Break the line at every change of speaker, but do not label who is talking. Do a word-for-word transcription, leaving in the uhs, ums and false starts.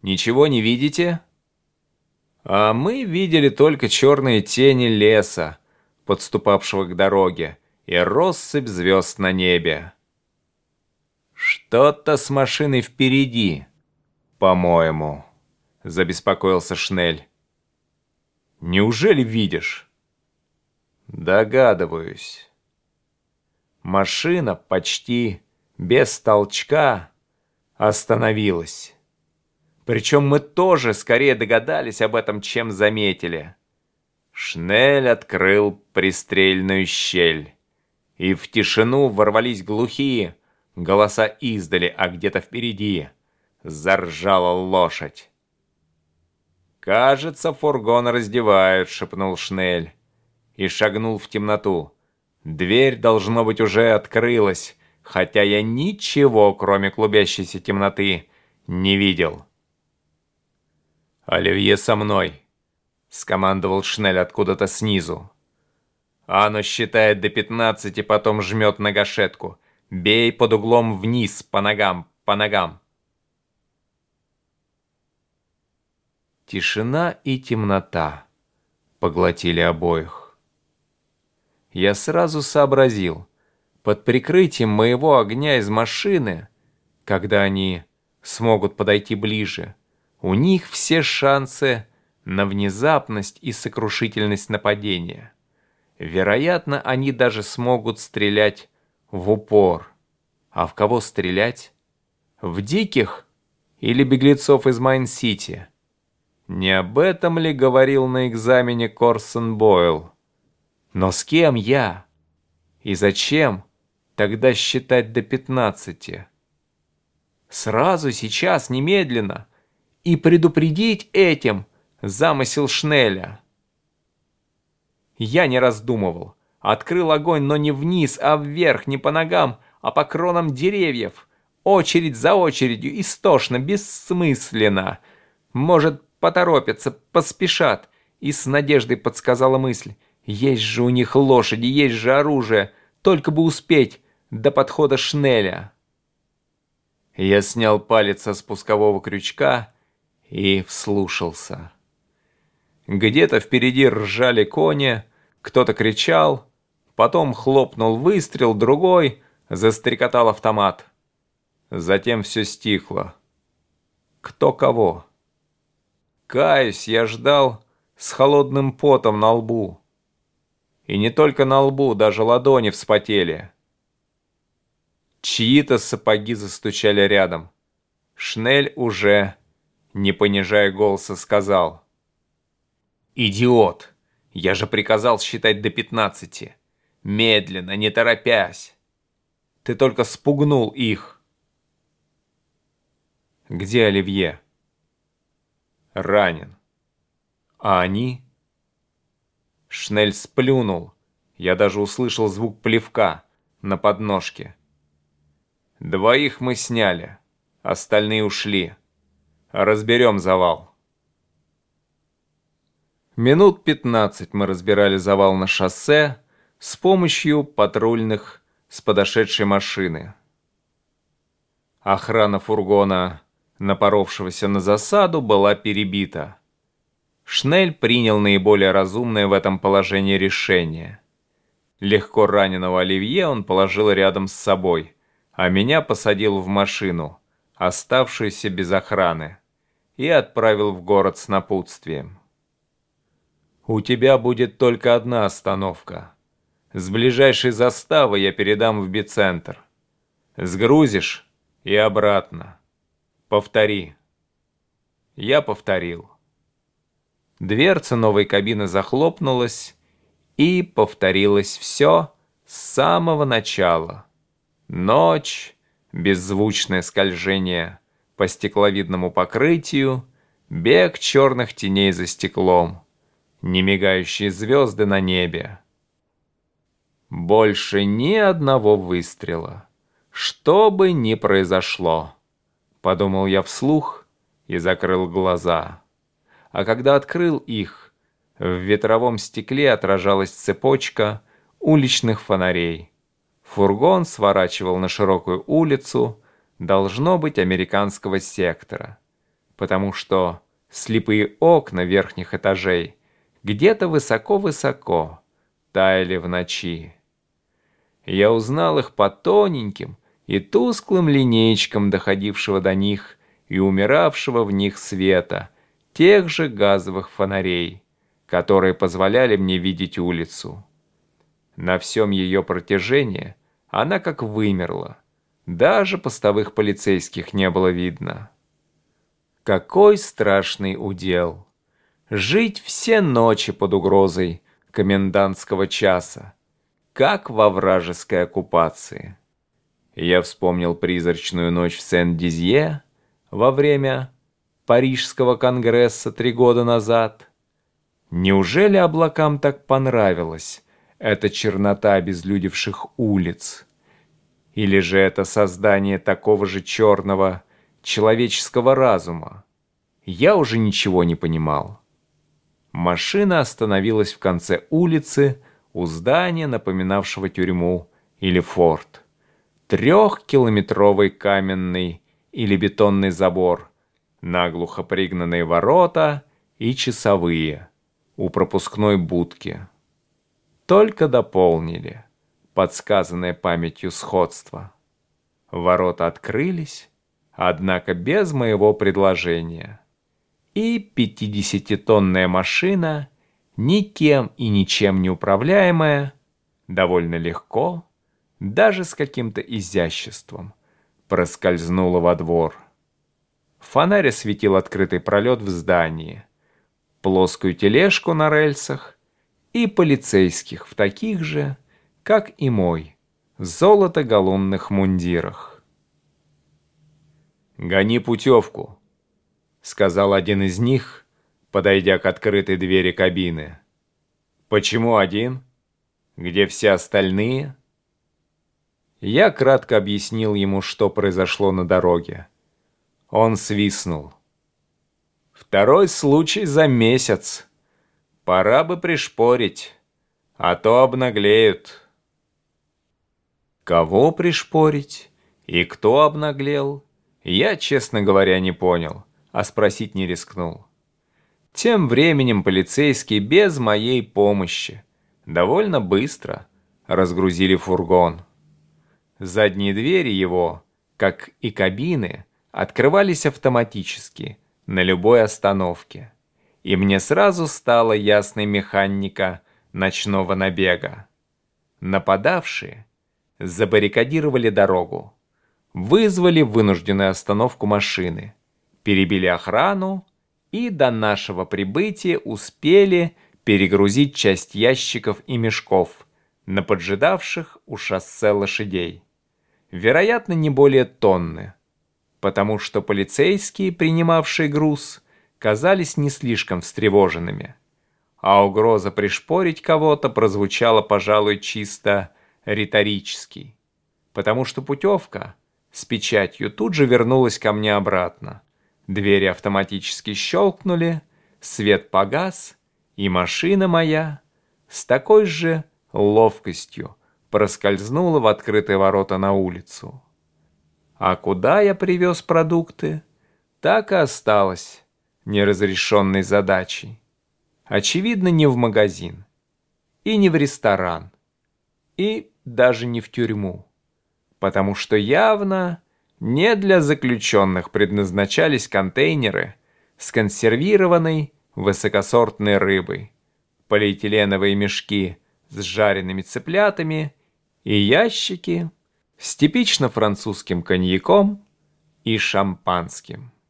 Ничего не видите?» А мы видели только черные тени леса, подступавшего к дороге, и россыпь звезд на небе. «Что-то с машиной впереди, по-моему», — забеспокоился Шнель. «Неужели видишь?» «Догадываюсь». Машина почти без толчка остановилась. Причем мы тоже скорее догадались об этом, чем заметили. Шнель открыл пристрельную щель, и в тишину ворвались глухие голоса издали, а где-то впереди заржала лошадь. «Кажется, фургон раздевают», — шепнул Шнель и шагнул в темноту. Дверь, должно быть, уже открылась, хотя я ничего, кроме клубящейся темноты, не видел. «Оливье со мной», — скомандовал Шнель откуда-то снизу. «Оно считает до пятнадцати, потом жмет на гашетку. Бей под углом вниз, по ногам, по ногам». Тишина и темнота поглотили обоих. Я сразу сообразил, под прикрытием моего огня из машины, когда они смогут подойти ближе, у них все шансы на внезапность и сокрушительность нападения. Вероятно, они даже смогут стрелять в упор. А в кого стрелять? В диких или беглецов из Майн-Сити? Не об этом ли говорил на экзамене Корсон Бойл? Но с кем я? И зачем тогда считать до пятнадцати? Сразу, сейчас, немедленно. И предупредить этим замысел Шнеля. Я не раздумывал. Открыл огонь, но не вниз, а вверх, не по ногам, а по кронам деревьев. Очередь за очередью, истошно, бессмысленно. Может, поторопятся, поспешат. И с надеждой подсказала мысль. Есть же у них лошади, есть же оружие. Только бы успеть до подхода Шнеля. Я снял палец со спускового крючка и вслушался. Где-то впереди ржали кони, кто-то кричал, потом хлопнул выстрел, другой, застрекотал автомат. Затем все стихло. Кто кого? Каюсь, я ждал с холодным потом на лбу. И не только на лбу, даже ладони вспотели. Чьи-то сапоги застучали рядом. Шнель уже, не понижая голоса, сказал: «Идиот! Я же приказал считать до пятнадцати. Медленно, не торопясь. Ты только спугнул их». «Где Оливье?» «Ранен. А они?» Шнель сплюнул. Я даже услышал звук плевка на подножке. «Двоих мы сняли, остальные ушли. Разберем завал». Минут пятнадцать мы разбирали завал на шоссе с помощью патрульных с подошедшей машины. Охрана фургона, напоровшегося на засаду, была перебита. Шнель принял наиболее разумное в этом положении решение. Легко раненого Оливье он положил рядом с собой, а меня посадил в машину, оставшуюся без охраны, и отправил в город с напутствием. «У тебя будет только одна остановка. С ближайшей заставы я передам в бицентр. Сгрузишь и обратно. Повтори». Я повторил. Дверца новой кабины захлопнулась, и повторилось все с самого начала. Ночь, беззвучное скольжение по стекловидному покрытию, бег черных теней за стеклом, немигающие звезды на небе. Больше ни одного выстрела. Что бы ни произошло, подумал я вслух и закрыл глаза. А когда открыл их, в ветровом стекле отражалась цепочка уличных фонарей. Фургон сворачивал на широкую улицу, должно быть, американского сектора. потому что слепые окна верхних этажей где-то высоко-высоко таяли в ночи. Я узнал их по тоненьким и тусклым линеечкам доходившего до них и умиравшего в них света тех же газовых фонарей, которые позволяли мне видеть улицу. На всем ее протяжении она как вымерла, даже постовых полицейских не было видно. Какой страшный удел! Жить все ночи под угрозой комендантского часа, как во вражеской оккупации. Я вспомнил призрачную ночь в Сен-Дизье во время Парижского конгресса три года назад. Неужели облакам так понравилась эта чернота обезлюдевших улиц? Или же это создание такого же черного человеческого разума? Я уже ничего не понимал. Машина остановилась в конце улицы у здания, напоминавшего тюрьму или форт. Трехкилометровый каменный или бетонный забор, наглухо пригнанные ворота и часовые у пропускной будки. Только дополнили подсказанное памятью сходство. Ворота открылись, однако без моего предложения. И пятидесятитонная машина, никем и ничем не управляемая, довольно легко, даже с каким-то изяществом, проскользнула во двор. Фонарь осветил открытый пролет в здании, плоскую тележку на рельсах и полицейских в таких же, как и мой, золото-галунных мундирах. «Гони путевку», — сказал один из них, подойдя к открытой двери кабины. «Почему один? Где все остальные?» Я кратко объяснил ему, что произошло на дороге. Он свистнул. «Второй случай за месяц. Пора бы пришпорить, а то обнаглеют». Кого пришпорить и кто обнаглел, я, честно говоря, не понял, а спросить не рискнул. Тем временем полицейские без моей помощи довольно быстро разгрузили фургон. Задние двери его, как и кабины, открывались автоматически на любой остановке, и мне сразу стала ясной механика ночного набега. Нападавшие забаррикадировали дорогу, вызвали вынужденную остановку машины, перебили охрану и до нашего прибытия успели перегрузить часть ящиков и мешков на поджидавших у шоссе лошадей. Вероятно, не более тонны, потому что полицейские, принимавшие груз, казались не слишком встревоженными, а угроза пришпорить кого-то прозвучала, пожалуй, чисто риторически, потому что путевка с печатью тут же вернулась ко мне обратно. Двери автоматически щелкнули, свет погас, и машина моя с такой же ловкостью проскользнула в открытые ворота на улицу. А куда я привез продукты, так и осталось неразрешенной задачей. Очевидно, не в магазин, и не в ресторан, и даже не в тюрьму, потому что явно не для заключенных предназначались контейнеры с консервированной высокосортной рыбой, полиэтиленовые мешки с жареными цыплятами и ящики с типично французским коньяком и шампанским.